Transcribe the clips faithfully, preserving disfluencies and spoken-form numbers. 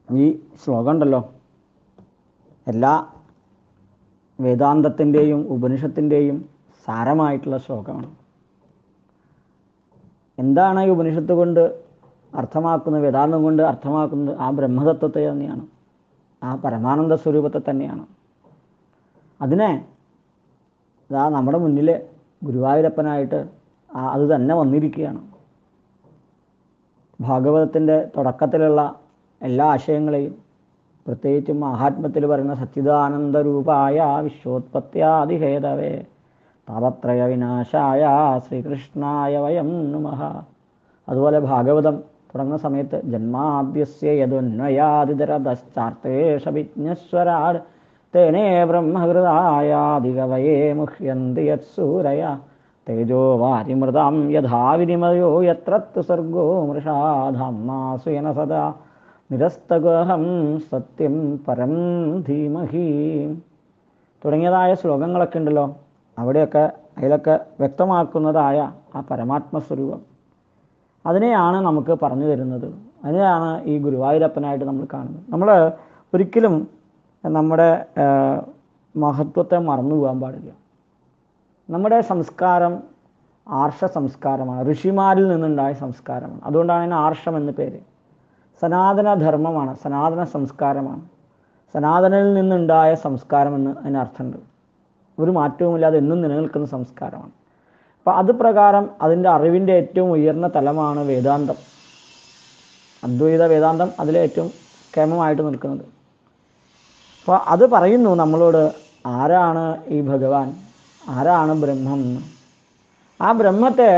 ഈ ശ്ലോകം ഉണ്ടല്ലോ, എല്ലാ വേദാന്തത്തിൻ്റെയും ഉപനിഷത്തിൻ്റെയും സാരമായിട്ടുള്ള ശ്ലോകമാണ്. എന്താണ് ഈ ഉപനിഷത്ത് കൊണ്ട് അർത്ഥമാക്കുന്നത്, വേദാന്തം കൊണ്ട് അർത്ഥമാക്കുന്നത്? ആ ബ്രഹ്മതത്വത്തെ തന്നെയാണ്, ആ പരമാനന്ദ സ്വരൂപത്തെ തന്നെയാണ്. അതിനെ ഇതാ നമ്മുടെ മുന്നിൽ ഗുരുവായൂരപ്പനായിട്ട് അത് തന്നെ വന്നിരിക്കുകയാണ്. ഭാഗവതത്തിൻ്റെ തുടക്കത്തിലുള്ള എല്ലാ ആശയങ്ങളെയും, പ്രത്യേകിച്ചും മഹാത്മ്യത്തിൽ പറയുന്ന സച്ചിദാനന്ദരൂപായ വിശ്വോത്പത്യാദിഹേതവേ താപത്രയ വിനാശായ ശ്രീകൃഷ്ണായ വയം നമഃ. അതുപോലെ ഭാഗവതം തുടങ്ങുന്ന സമയത്ത് ജന്മാദ്യസ്യ യദുന്വയാദിതരതശ്ചാർത്തേഷവിജ്ഞസ്വരാട് തേനേ ബ്രഹ്മഹൃദായാദികവയേ മുഹ്യന്തി യത്സൂരയ തേജോ വാരിമൃതാം യഥാ വിനിമയോ യത്രത്തു സർഗോ മൃഷാധാമ്നാസുയന സദാ നിരസ്തഗഹം സത്യം പരം ധീമഹി തുടങ്ങിയതായ ശ്ലോകങ്ങളൊക്കെ ഉണ്ടല്ലോ. അവിടെയൊക്കെ അതിലൊക്കെ വ്യക്തമാക്കുന്നതായ ആ പരമാത്മസ്വരൂപം, അതിനെയാണ് നമുക്ക് പറഞ്ഞു തരുന്നത്. അതിനെയാണ് ഈ ഗുരുവായൂരപ്പനായിട്ട് നമ്മൾ കാണുന്നത്. നമ്മൾ ഒരിക്കലും നമ്മുടെ മഹത്വത്തെ മറന്നു പോകാൻ പാടില്ല. നമ്മുടെ സംസ്കാരം ആർഷ സംസ്കാരമാണ്, ഋഷിമാരിൽ നിന്നുണ്ടായ സംസ്കാരമാണ്. അതുകൊണ്ടാണ് അതിന് ആർഷം എന്ന് പേര്. സനാതന ധർമ്മമാണ്, സനാതന സംസ്കാരമാണ്. സനാതനയിൽ നിന്നുണ്ടായ സംസ്കാരമെന്ന് അതിന് അർത്ഥമുണ്ട്. ഒരു മാറ്റവുമില്ലാതെ എന്നും നിലനിൽക്കുന്ന സംസ്കാരമാണ്. അപ്പോൾ അത് പ്രകാരം അതിൻ്റെ അറിവിൻ്റെ ഏറ്റവും ഉയർന്ന തലമാണ് വേദാന്തം, അദ്വൈത വേദാന്തം അതിലെ ഏറ്റവും കേമമായിട്ട് നിൽക്കുന്നത്. അപ്പോൾ അത് പറയുന്നു നമ്മളോട്, ആരാണ് ഈ ഭഗവാൻ, ആരാണ് ബ്രഹ്മം എന്ന്. ആ ബ്രഹ്മത്തെ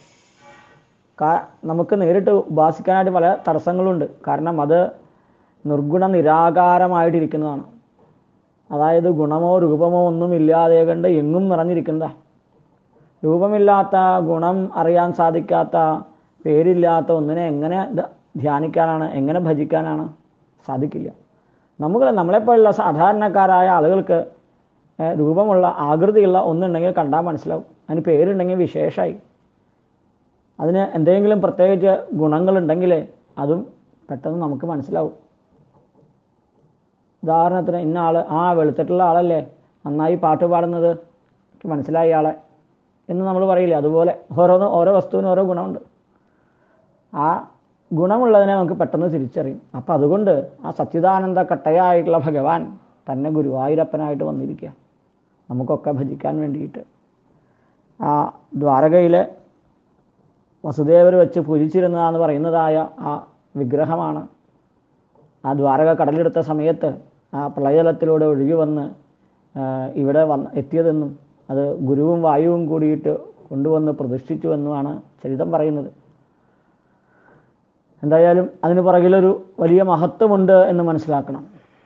നമുക്ക് നേരിട്ട് ഉപാസിക്കാനായിട്ട് പല തടസ്സങ്ങളുണ്ട്. കാരണം അത് നിർഗുണ നിരാകാരമായിട്ടിരിക്കുന്നതാണ്. അതായത് ഗുണമോ രൂപമോ ഒന്നും ഇല്ലാതെ കണ്ട് എങ്ങും നിറഞ്ഞിരിക്കുന്നതാണ്. രൂപമില്ലാത്ത, ഗുണം അറിയാൻ സാധിക്കാത്ത, പേരില്ലാത്ത ഒന്നിനെ എങ്ങനെ ധ്യാനിക്കാനാണ്, എങ്ങനെ ഭജിക്കാനാണ്? സാധിക്കില്ല. നമുക്ക് നമ്മളെപ്പോലുള്ള സാധാരണക്കാരായ ആളുകൾക്ക് രൂപമുള്ള, ആകൃതിയുള്ള ഒന്നുണ്ടെങ്കിൽ കണ്ടാൽ മനസ്സിലാവും. അതിന് പേരുണ്ടെങ്കിൽ വിശേഷമായി. അതിന് എന്തെങ്കിലും പ്രത്യേകിച്ച് ഗുണങ്ങളുണ്ടെങ്കിൽ അതും പെട്ടെന്ന് നമുക്ക് മനസ്സിലാവും. ഉദാഹരണത്തിന്, ഇന്ന ആൾ, ആ വെളുത്തിട്ടുള്ള ആളല്ലേ നന്നായി പാട്ട് പാടുന്നത്, മനസ്സിലായി ആളെ എന്ന് നമ്മൾ പറയില്ലേ. അതുപോലെ ഓരോന്നും ഓരോ വസ്തുവിനും ഓരോ ഗുണമുണ്ട്. ആ ഗുണമുള്ളതിനെ നമുക്ക് പെട്ടെന്ന് തിരിച്ചറിയും. അപ്പം അതുകൊണ്ട് ആ സച്ചിദാനന്ദ കട്ടയായിട്ടുള്ള ഭഗവാൻ തന്നെ ഗുരുവായൂരപ്പനായിട്ട് വന്നിരിക്കുക, നമുക്കൊക്കെ ഭജിക്കാൻ വേണ്ടിയിട്ട്. ആ ദ്വാരകയിലെ വസുദേവർ വെച്ച് പൂജിച്ചിരുന്നതാന്ന് പറയുന്നതായ ആ വിഗ്രഹമാണ് ആ ദ്വാരക കടലെടുത്ത സമയത്ത് ആ പ്രളയജലത്തിലൂടെ ഒഴുകി വന്ന് ഇവിടെ വന്ന് എത്തിയതെന്നും അത് ഗുരുവും വായുവും കൂടിയിട്ട് കൊണ്ടുവന്ന് പ്രതിഷ്ഠിച്ചുവെന്നുമാണ് ചരിതം പറയുന്നത്. എന്തായാലും അതിന് പുറകിലൊരു വലിയ മഹത്വമുണ്ട് എന്ന് മനസ്സിലാക്കണം.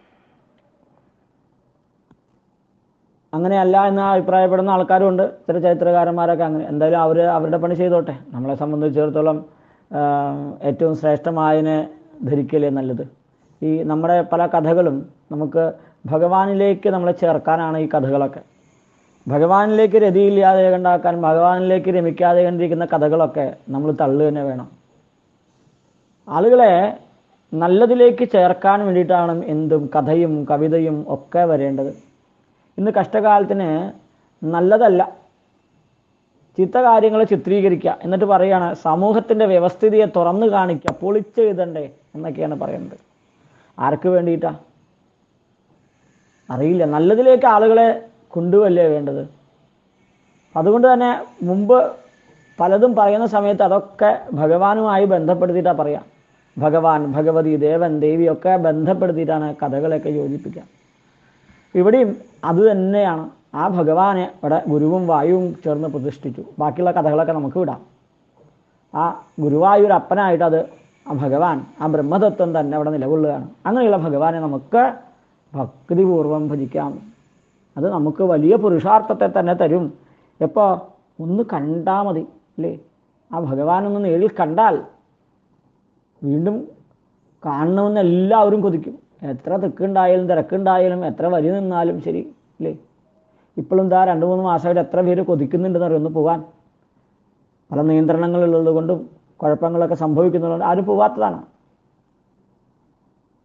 അങ്ങനെയല്ല എന്ന് അഭിപ്രായപ്പെടുന്ന ആൾക്കാരുമുണ്ട്, ചില ചരിത്രകാരന്മാരൊക്കെ. അങ്ങനെ എന്തായാലും അവർ അവരുടെ പണി ചെയ്തോട്ടെ. നമ്മളെ സംബന്ധിച്ചിടത്തോളം ഏറ്റവും ശ്രേഷ്ഠമായതിനെ ധരിക്കലേ നല്ലത്. ഈ നമ്മുടെ പല കഥകളും നമുക്ക് ഭഗവാനിലേക്ക് നമ്മളെ ചേർക്കാനാണ് ഈ കഥകളൊക്കെ. ഭഗവാനിലേക്ക് രതിയില്ലാതെ കണ്ടാക്കാൻ, ഭഗവാനിലേക്ക് രമിക്കാതെ കണ്ടിരിക്കുന്ന കഥകളൊക്കെ നമ്മൾ തള്ളു തന്നെ വേണം. ആളുകളെ നല്ലതിലേക്ക് ചേർക്കാൻ വേണ്ടിയിട്ടാണ് എന്തും കഥയും കവിതയും ഒക്കെ വരേണ്ടത്. ഇന്ന് കഷ്ടകാലത്തിന് നല്ലതല്ല, ചീത്ത കാര്യങ്ങൾ ചിത്രീകരിക്കുക, എന്നിട്ട് പറയുകയാണ് സമൂഹത്തിൻ്റെ വ്യവസ്ഥിതിയെ തുറന്നു കാണിക്കുക, പൊളിച്ചെഴുതണ്ടേ എന്നൊക്കെയാണ് പറയുന്നത്. ആർക്ക് വേണ്ടിയിട്ടാ അറിയില്ല. നല്ലതിലേക്ക് ആളുകളെ കൊണ്ടുവല്ലേ വേണ്ടത്. അതുകൊണ്ട് തന്നെ മുമ്പ് പലതും പറയുന്ന സമയത്ത് അതൊക്കെ ഭഗവാനുമായി ബന്ധപ്പെടുത്തിയിട്ടാണ് പറയാം. ഭഗവാൻ, ഭഗവതി, ദേവൻ, ദേവിയൊക്കെ ബന്ധപ്പെടുത്തിയിട്ടാണ് കഥകളൊക്കെ യോജിപ്പിക്കുക. ഇവിടെയും അതുതന്നെയാണ്. ആ ഭഗവാനെ ഇവിടെ ഗുരുവും വായുവും ചേർന്ന് പ്രതിഷ്ഠിച്ചു. ബാക്കിയുള്ള കഥകളൊക്കെ നമുക്ക് വിടാം. ആ ഗുരുവായൂരപ്പനായിട്ട് അത് ആ ഭഗവാൻ, ആ ബ്രഹ്മതത്വം തന്നെ അവിടെ നിലകൊള്ളുകയാണ്. അങ്ങനെയുള്ള ഭഗവാനെ നമുക്ക് ഭക്തിപൂർവം ഭജിക്കാം. അത് നമുക്ക് വലിയ പുരുഷാർത്ഥത്തെ തന്നെ തരും. എപ്പോൾ ഒന്ന് കണ്ടാൽ മതി അല്ലേ? ആ ഭഗവാനൊന്ന് നേരിൽ കണ്ടാൽ വീണ്ടും കാണണമെന്ന് എല്ലാവരും കൊതിക്കും. എത്ര തിക്കുണ്ടായാലും തിരക്കുണ്ടായാലും എത്ര വരി നിന്നാലും ശരി അല്ലേ? ഇപ്പോഴും എന്താ രണ്ട് മൂന്ന് മാസമായിട്ട് എത്ര പേര് കൊതിക്കുന്നുണ്ടെന്ന് അറിയാം ഒന്ന് പോകാൻ. പല നിയന്ത്രണങ്ങളുള്ളത് കൊണ്ടും കുഴപ്പങ്ങളൊക്കെ സംഭവിക്കുന്നതുകൊണ്ട് ആരും പോവാത്തതാണ്.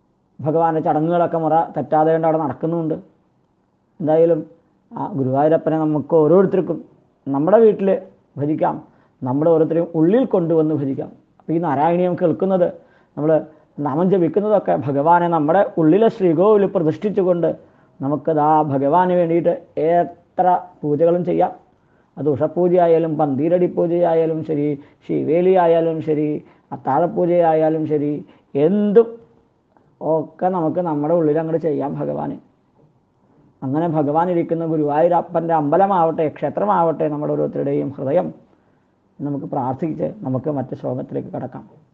ഭഗവാന്റെ ചടങ്ങുകളൊക്കെ മുറ തെറ്റാതെ കൊണ്ട് അവിടെ നടക്കുന്നുമുണ്ട്. എന്തായാലും ആ ഗുരുവായൂരപ്പനെ നമുക്ക് ഓരോരുത്തർക്കും നമ്മുടെ വീട്ടിൽ ഭജിക്കാം, നമ്മുടെ ഓരോരുത്തരെയും ഉള്ളിൽ കൊണ്ടുവന്ന് ഭജിക്കാം. അപ്പോൾ ഈ നാരായണീയം കേൾക്കുന്നത്, നമ്മൾ നാമം ജപിക്കുന്നതൊക്കെ ഭഗവാനെ നമ്മുടെ ഉള്ളിലെ ശ്രീകോവിൽ പ്രതിഷ്ഠിച്ചുകൊണ്ട് നമുക്കത് ആ ഭഗവാന് വേണ്ടിയിട്ട് എത്ര പൂജകളും ചെയ്യാം. അത് ഉഷപൂജയായാലും പന്തീരടി പൂജയായാലും ശരി, ശിവേലി ആയാലും ശരി, അത്താഴപൂജയായാലും ശരി, എന്തും ഒക്കെ നമുക്ക് നമ്മുടെ ഉള്ളിൽ അങ്ങോട്ട് ചെയ്യാം ഭഗവാന്. അങ്ങനെ ഭഗവാൻ ഇരിക്കുന്ന ഗുരുവായൂരപ്പൻ്റെ അമ്പലമാവട്ടെ, ക്ഷേത്രമാവട്ടെ നമ്മുടെ ഓരോരുത്തരുടെയും ഹൃദയം. നമുക്ക് പ്രാർത്ഥിച്ച് നമുക്ക് മറ്റ് ശ്ലോകത്തിലേക്ക് കടക്കാം.